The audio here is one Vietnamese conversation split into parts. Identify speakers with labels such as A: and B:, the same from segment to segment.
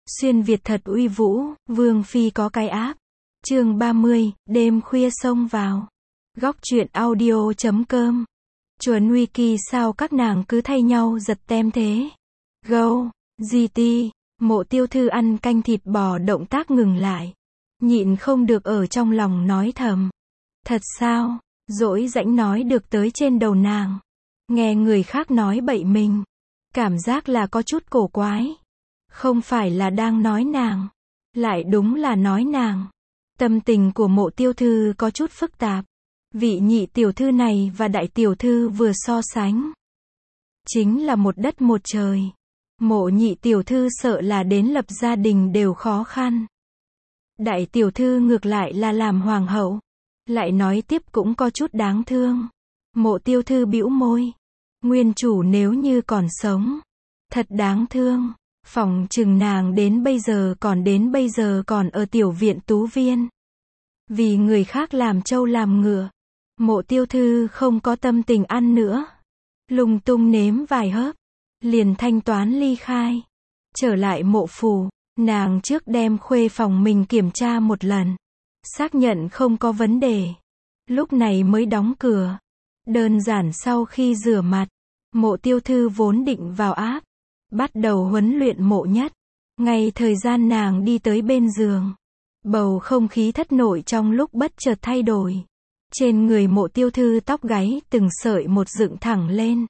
A: Xuyên Việt thật uy vũ, Vương Phi có cái áp. Chương 30, đêm khuya xông vào. Góc truyện audio.com. Chuẩn Wiki sao các nàng cứ thay nhau giật tem thế? Go, GT, Mộ Tiêu Thư ăn canh thịt bò động tác ngừng lại. Nhịn không được ở trong lòng nói thầm. Thật sao, dỗi rãnh nói được tới trên đầu nàng. Nghe người khác nói bậy mình. Cảm giác là có chút cổ quái. Không phải là đang nói nàng. Lại đúng là nói nàng. Tâm tình của Mộ Tiêu Thư có chút phức tạp. Vị nhị tiểu thư này và đại tiểu thư vừa so sánh. Chính là một đất một trời. Mộ nhị tiểu thư sợ là đến lập gia đình đều khó khăn. Đại tiểu thư ngược lại là làm hoàng hậu. Lại nói tiếp cũng có chút đáng thương. Mộ Tiêu Thư bĩu môi. Nguyên chủ nếu như còn sống. Thật đáng thương. Phỏng chừng nàng đến bây giờ còn ở tiểu viện tú viên. Vì người khác làm trâu làm ngựa. Mộ Tiêu Thư không có tâm tình ăn nữa. Lung tung nếm vài hớp. Liền thanh toán ly khai. Trở lại mộ phủ. Nàng trước đem khuê phòng mình kiểm tra một lần. Xác nhận không có vấn đề. Lúc này mới đóng cửa. Đơn giản sau khi rửa mặt. Mộ Tiêu Thư vốn định vào áp. Bắt đầu huấn luyện Mộ Nhất. Ngay thời gian nàng đi tới bên giường. Bầu không khí thất nội trong lúc bất chợt thay đổi. Trên người Mộ Tiêu Thư tóc gáy từng sợi một dựng thẳng lên.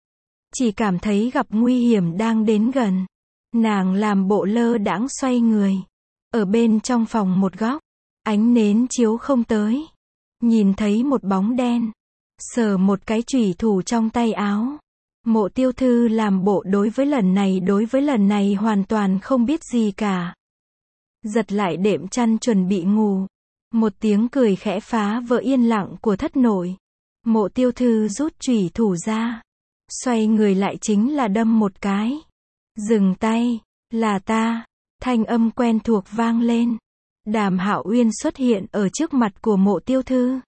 A: Chỉ cảm thấy gặp nguy hiểm đang đến gần. Nàng làm bộ lơ đãng xoay người. Ở bên trong phòng một góc. Ánh nến chiếu không tới. Nhìn thấy một bóng đen. Sờ một cái chủy thủ trong tay áo. Mộ Tiêu Thư làm bộ đối với lần này hoàn toàn không biết gì cả. Giật lại đệm chăn chuẩn bị ngủ. Một tiếng cười khẽ phá vỡ yên lặng của thất nội. Mộ Tiêu Thư rút chủy thủ ra. Xoay người lại chính là đâm một cái. Dừng tay, là ta. Thanh âm quen thuộc vang lên. Đàm Hạo Uyên xuất hiện ở trước mặt của Mộ Tiêu Thư.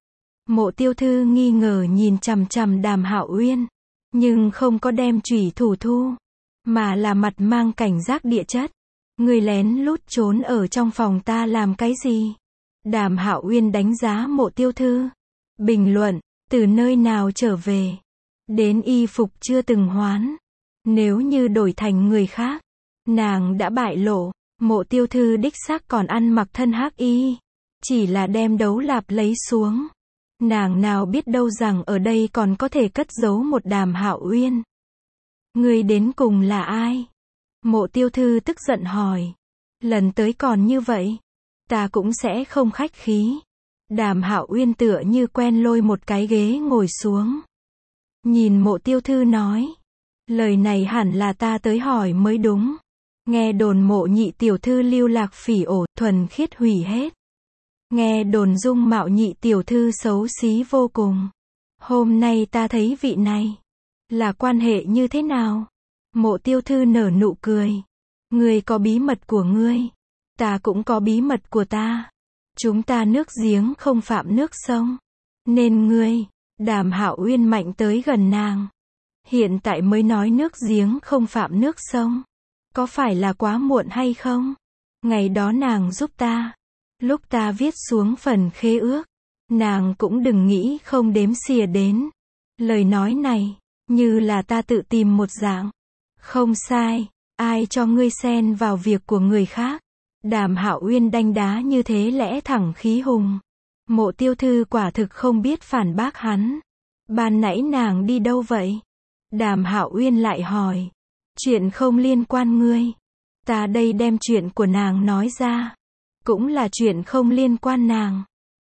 A: Mộ Tiêu Thư nghi ngờ nhìn chằm chằm Đàm Hạo Uyên. Nhưng không có đem chủy thủ thu. Mà là mặt mang cảnh giác địa chất. Người lén lút trốn ở trong phòng ta làm cái gì? Đàm Hạo Uyên đánh giá Mộ Tiêu Thư. Bình luận, từ nơi nào trở về? Đến y phục chưa từng hoán. Nếu như đổi thành người khác. Nàng đã bại lộ. Mộ Tiêu Thư đích xác còn ăn mặc thân hắc y. Chỉ là đem đấu lạp lấy xuống. Nàng nào biết đâu rằng ở đây còn có thể cất giấu một Đàm Hạo Uyên. Người đến cùng là ai? Mộ Tiêu Thư tức giận hỏi. Lần tới còn như vậy. Ta cũng sẽ không khách khí. Đàm Hạo Uyên tựa như quen lôi một cái ghế ngồi xuống. Nhìn Mộ Tiêu Thư nói. Lời này hẳn là ta tới hỏi mới đúng. Nghe đồn Mộ nhị tiểu thư lưu lạc phỉ ổ, thuần khiết hủy hết. Nghe đồn dung mạo nhị tiểu thư xấu xí vô cùng. Hôm nay ta thấy vị này. Là quan hệ như thế nào? Mộ Tiêu Thư nở nụ cười. Ngươi có bí mật của ngươi. Ta cũng có bí mật của ta. Chúng ta nước giếng không phạm nước sông. Nên ngươi, Đàm Hạo Uyên mạnh tới gần nàng. Hiện tại mới nói nước giếng không phạm nước sông. Có phải là quá muộn hay không? Ngày đó nàng giúp ta. Lúc ta viết xuống phần khế ước. Nàng cũng đừng nghĩ không đếm xỉa đến. Lời nói này, như là ta tự tìm một dạng. Không sai, ai cho ngươi xen vào việc của người khác. Đàm Hạo Uyên đanh đá như thế lẽ thẳng khí hùng. Mộ Tiêu Thư quả thực không biết phản bác hắn. Ban nãy nàng đi đâu vậy? Đàm Hạo Uyên lại hỏi. Chuyện không liên quan ngươi. Ta đây đem chuyện của nàng nói ra. Cũng là chuyện không liên quan nàng.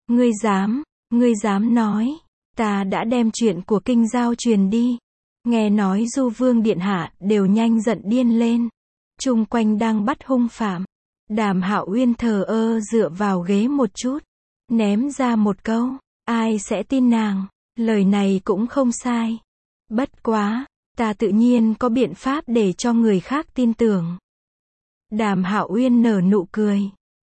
A: Ngươi dám nói. Ta đã đem chuyện của kinh giao truyền đi. Nghe nói Du Vương điện hạ đều nhanh giận điên lên. Chung quanh đang bắt hung phạm. Đàm Hạo Uyên thờ ơ dựa vào ghế một chút. Ném ra một câu. Ai sẽ tin nàng? Lời này cũng không sai. Bất quá, ta tự nhiên có biện pháp để cho người khác tin tưởng. Đàm Hạo Uyên nở nụ cười.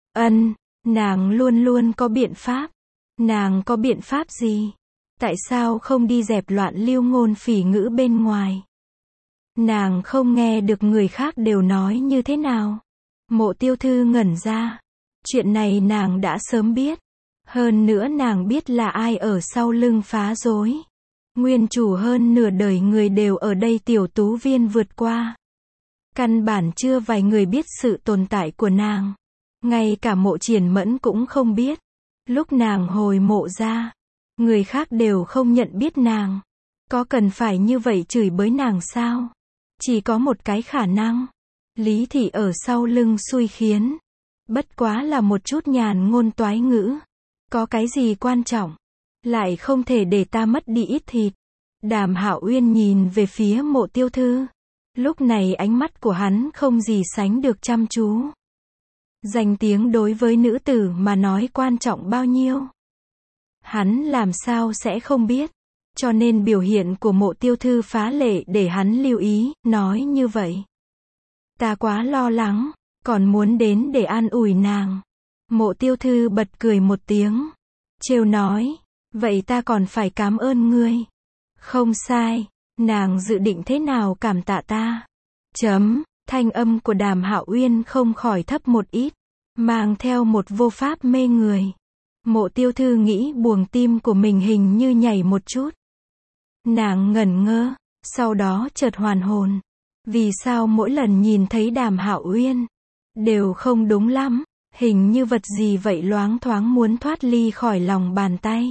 A: Nàng luôn luôn có biện pháp. Nàng có biện pháp gì? Tại sao không đi dẹp loạn lưu ngôn phỉ ngữ bên ngoài? Nàng không nghe được người khác đều nói như thế nào? Mộ Tiêu Thư ngẩn ra. Chuyện này nàng đã sớm biết. Hơn nữa nàng biết là ai ở sau lưng phá rối. Nguyên chủ hơn nửa đời người đều ở đây tiểu tú viên vượt qua. Căn bản chưa vài người biết sự tồn tại của nàng. Ngay cả Mộ Triển Mẫn cũng không biết. Lúc nàng hồi mộ ra, người khác đều không nhận biết nàng. Có cần phải như vậy chửi bới nàng sao? Chỉ có một cái khả năng. Lý thị ở sau lưng xui khiến. Bất quá là một chút nhàn ngôn toái ngữ. Có cái gì quan trọng? Lại không thể để ta mất đi ít thịt. Đàm Hạo Uyên nhìn về phía Mộ Tiêu Thư. Lúc này ánh mắt của hắn không gì sánh được chăm chú. Danh tiếng đối với nữ tử mà nói quan trọng bao nhiêu. Hắn làm sao sẽ không biết. Cho nên biểu hiện của Mộ Tiêu Thư phá lệ để hắn lưu ý, nói như vậy. Ta quá lo lắng, còn muốn đến để an ủi nàng. Mộ Tiêu Thư bật cười một tiếng. Trêu nói, vậy ta còn phải cảm ơn ngươi. Không sai, nàng dự định thế nào cảm tạ ta? Thanh âm của Đàm Hạo Uyên không khỏi thấp một ít, mang theo một vô pháp mê người. Mộ Tiêu Thư nghĩ buồng tim của mình hình như nhảy một chút. Nàng ngẩn ngơ, sau đó chợt hoàn hồn. Vì sao mỗi lần nhìn thấy Đàm Hạo Uyên đều không đúng lắm, hình như vật gì vậy loáng thoáng muốn thoát ly khỏi lòng bàn tay.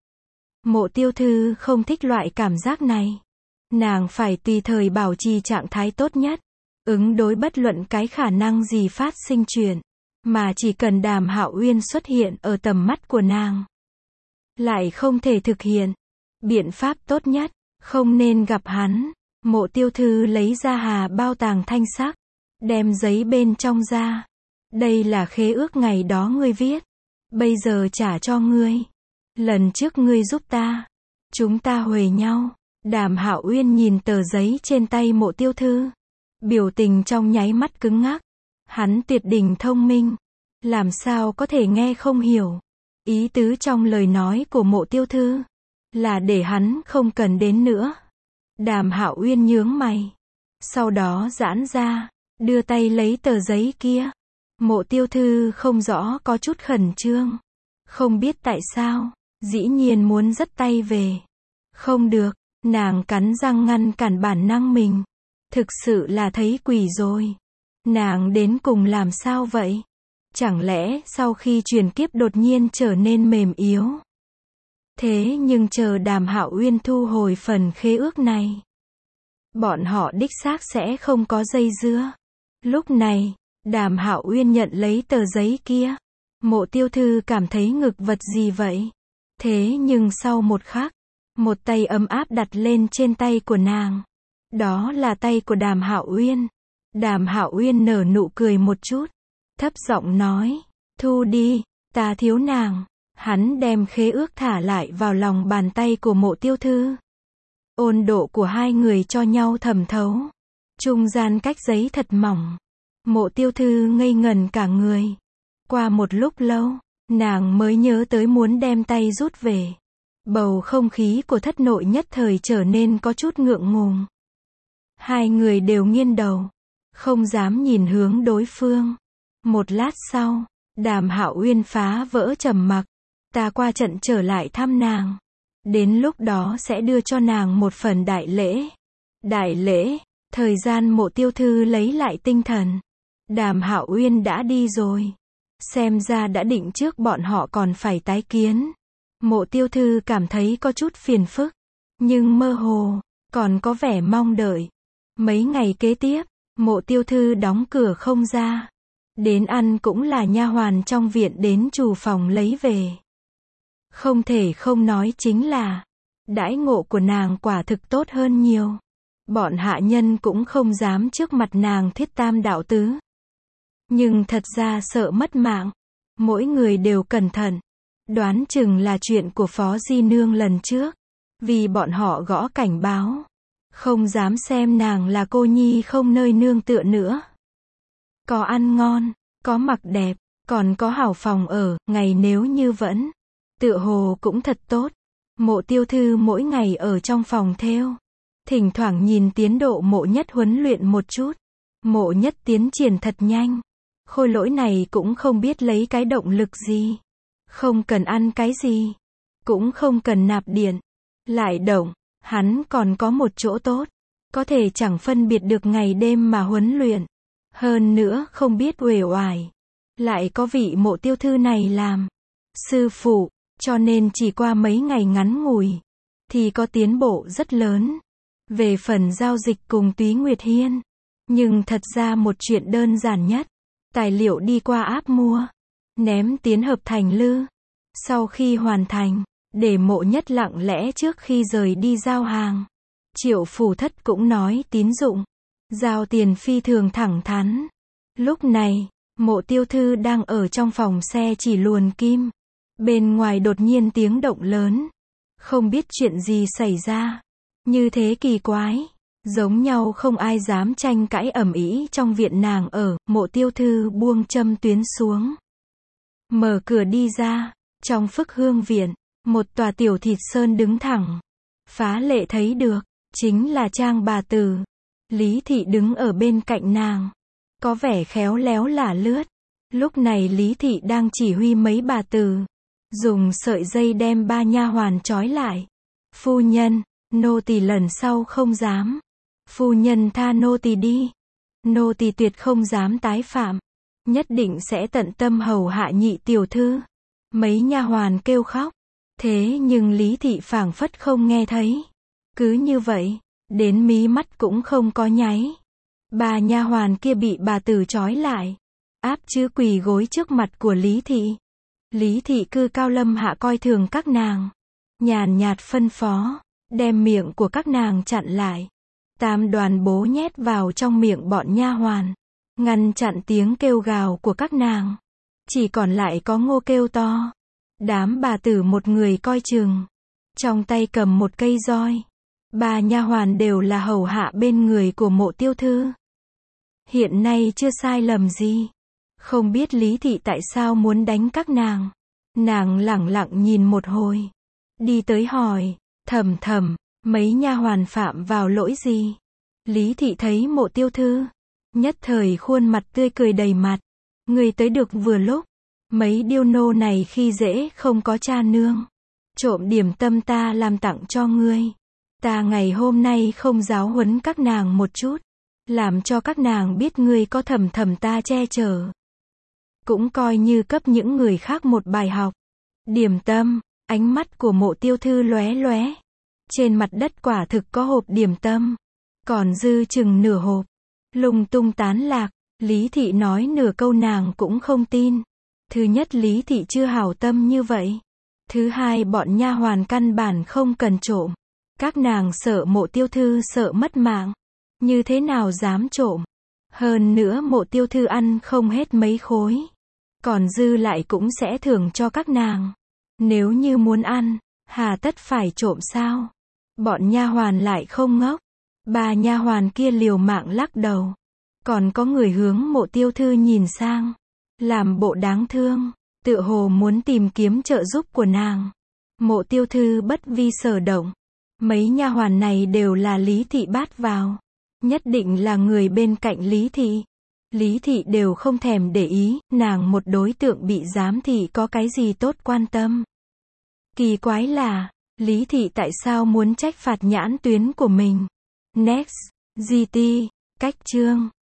A: Mộ Tiêu Thư không thích loại cảm giác này. Nàng phải tùy thời bảo trì trạng thái tốt nhất, ứng đối bất luận cái khả năng gì phát sinh chuyện, mà chỉ cần Đàm Hạo Uyên xuất hiện ở tầm mắt của nàng. Lại không thể thực hiện. Biện pháp tốt nhất, không nên gặp hắn. Mộ Tiêu Thư lấy ra hà bao tàng thanh sắc, đem giấy bên trong ra. Đây là khế ước ngày đó ngươi viết. Bây giờ trả cho ngươi. Lần trước ngươi giúp ta, chúng ta huề nhau. Đàm Hạo Uyên nhìn tờ giấy trên tay Mộ Tiêu Thư. Biểu tình trong nháy mắt cứng ngắc. Hắn tuyệt đỉnh thông minh. Làm sao có thể nghe không hiểu. Ý tứ trong lời nói của Mộ Tiêu Thư là để hắn không cần đến nữa. Đàm Hạo Uyên nhướng mày. Sau đó giãn ra, đưa tay lấy tờ giấy kia. Mộ Tiêu Thư không rõ có chút khẩn trương. Không biết tại sao, dĩ nhiên muốn dắt tay về. Không được, nàng cắn răng ngăn cản bản năng mình. Thực sự là thấy quỷ rồi. Nàng đến cùng làm sao vậy? Chẳng lẽ sau khi chuyển kiếp đột nhiên trở nên mềm yếu? Thế nhưng chờ Đàm Hạo Uyên thu hồi phần khế ước này, bọn họ đích xác sẽ không có dây dưa. Lúc này, Đàm Hạo Uyên nhận lấy tờ giấy kia. Mộ Tiêu Thư cảm thấy ngực vật gì vậy? Thế nhưng sau một khắc, một tay ấm áp đặt lên trên tay của nàng. Đó là tay của Đàm Hạo Uyên. Đàm Hạo Uyên nở nụ cười một chút, thấp giọng nói, thu đi, ta thiếu nàng. Hắn đem khế ước thả lại vào lòng bàn tay của Mộ Tiêu Thư. Ôn độ của hai người cho nhau thẩm thấu. Trung gian cách giấy thật mỏng. Mộ Tiêu Thư ngây ngần cả người. Qua một lúc lâu, nàng mới nhớ tới muốn đem tay rút về. Bầu không khí của thất nội nhất thời trở nên có chút ngượng ngùng. Hai người đều nghiêng đầu, không dám nhìn hướng đối phương. Một lát sau, Đàm Hạo Uyên phá vỡ trầm mặc. Ta qua trận trở lại thăm nàng. Đến lúc đó sẽ đưa cho nàng một phần đại lễ. Đại lễ, thời gian Mộ Tiêu Thư lấy lại tinh thần. Đàm Hạo Uyên đã đi rồi. Xem ra đã định trước bọn họ còn phải tái kiến. Mộ Tiêu Thư cảm thấy có chút phiền phức, nhưng mơ hồ, còn có vẻ mong đợi. Mấy ngày kế tiếp, Mộ Tiêu Thư đóng cửa không ra. Đến ăn cũng là nha hoàn trong viện đến chủ phòng lấy về. Không thể không nói chính là, đãi ngộ của nàng quả thực tốt hơn nhiều. Bọn hạ nhân cũng không dám trước mặt nàng thiết tam đạo tứ. Nhưng thật ra sợ mất mạng. Mỗi người đều cẩn thận. Đoán chừng là chuyện của Phó Di Nương lần trước. Vì bọn họ gõ cảnh báo. Không dám xem nàng là cô nhi không nơi nương tựa nữa. Có ăn ngon, có mặc đẹp, còn có hảo phòng ở, ngày nếu như vẫn tựa hồ cũng thật tốt. Mộ Tiêu Thư mỗi ngày ở trong phòng thêu. Thỉnh thoảng nhìn tiến độ Mộ Nhất huấn luyện một chút. Mộ Nhất tiến triển thật nhanh. Khôi lỗi này cũng không biết lấy cái động lực gì. Không cần ăn cái gì. Cũng không cần nạp điện. Lại động, hắn còn có một chỗ tốt. Có thể chẳng phân biệt được ngày đêm mà huấn luyện. Hơn nữa không biết uể oải. Lại có vị Mộ Tiêu Thư này làm sư phụ, cho nên chỉ qua mấy ngày ngắn ngủi thì có tiến bộ rất lớn. Về phần giao dịch cùng Túy Nguyệt Hiên, nhưng thật ra một chuyện đơn giản nhất. Tài liệu đi qua áp mua, ném tiến hợp thành lư. Sau khi hoàn thành, để Mộ Nhất lặng lẽ trước khi rời đi giao hàng. Triệu Phủ Thất cũng nói tín dụng, giao tiền phi thường thẳng thắn. Lúc này, Mộ Tiêu Thư đang ở trong phòng xe chỉ luồn kim. Bên ngoài đột nhiên tiếng động lớn. Không biết chuyện gì xảy ra. Như thế kỳ quái. Giống nhau không ai dám tranh cãi ầm ĩ trong viện nàng ở. Mộ Tiêu Thư buông châm tuyến xuống. Mở cửa đi ra. Trong Phức Hương viện, một tòa tiểu thịt sơn đứng thẳng. Phá lệ thấy được, chính là Trang bà tử. Lý Thị đứng ở bên cạnh nàng. Có vẻ khéo léo lả lướt. Lúc này Lý Thị đang chỉ huy mấy bà tử. Dùng sợi dây đem ba nha hoàn trói lại. Phu nhân, nô tỳ lần sau không dám. Phu nhân tha nô tỳ đi. Nô tỳ tuyệt không dám tái phạm. Nhất định sẽ tận tâm hầu hạ nhị tiểu thư. Mấy nha hoàn kêu khóc. Thế nhưng Lý Thị phảng phất không nghe thấy. Cứ như vậy, đến mí mắt cũng không có nháy. Bà nha hoàn kia bị bà tử trói lại. Áp chữ quỳ gối trước mặt của Lý Thị. Lý Thị cư cao lâm hạ coi thường các nàng. Nhàn nhạt phân phó, đem miệng của các nàng chặn lại. Tam đoàn bố nhét vào trong miệng bọn nha hoàn. Ngăn chặn tiếng kêu gào của các nàng. Chỉ còn lại có ngô kêu to. Đám bà tử một người coi chừng. Trong tay cầm một cây roi. Bà nha hoàn đều là hầu hạ bên người của Mộ Tiêu Thư. Hiện nay chưa sai lầm gì. Không biết Lý Thị tại sao muốn đánh các nàng. Nàng lẳng lặng nhìn một hồi. Đi tới hỏi, thầm thầm, mấy nha hoàn phạm vào lỗi gì? Lý Thị thấy Mộ Tiêu Thư. Nhất thời khuôn mặt tươi cười đầy mặt. Người tới được vừa lúc. Mấy điêu nô này khi dễ không có cha nương. Trộm điểm tâm ta làm tặng cho ngươi. Ta ngày hôm nay không giáo huấn các nàng một chút. Làm cho các nàng biết ngươi có thầm thầm ta che chở. Cũng coi như cấp những người khác một bài học. Điểm tâm, ánh mắt của Mộ Tiêu Thư lóe lóe. Trên mặt đất quả thực có hộp điểm tâm. Còn dư chừng nửa hộp. Lung tung tán lạc. Lý Thị nói nửa câu nàng cũng không tin. Thứ nhất Lý Thị chưa hảo tâm như vậy. Thứ hai bọn nha hoàn căn bản không cần trộm. Các nàng sợ Mộ Tiêu Thư sợ mất mạng. Như thế nào dám trộm. Hơn nữa Mộ Tiêu Thư ăn không hết mấy khối. Còn dư lại cũng sẽ thưởng cho các nàng. Nếu như muốn ăn, hà tất phải trộm sao? Bọn nha hoàn lại không ngốc. Bà nha hoàn kia liều mạng lắc đầu. Còn có người hướng Mộ Tiêu Thư nhìn sang. Làm bộ đáng thương. Tựa hồ muốn tìm kiếm trợ giúp của nàng. Mộ Tiêu Thư bất vi sở động. Mấy nha hoàn này đều là Lý Thị bát vào. Nhất định là người bên cạnh Lý Thị. Lý Thị đều không thèm để ý, nàng một đối tượng bị giám thị có cái gì tốt quan tâm. Kỳ quái là, Lý Thị tại sao muốn trách phạt nhãn tuyến của mình? Next, GT, cách chương.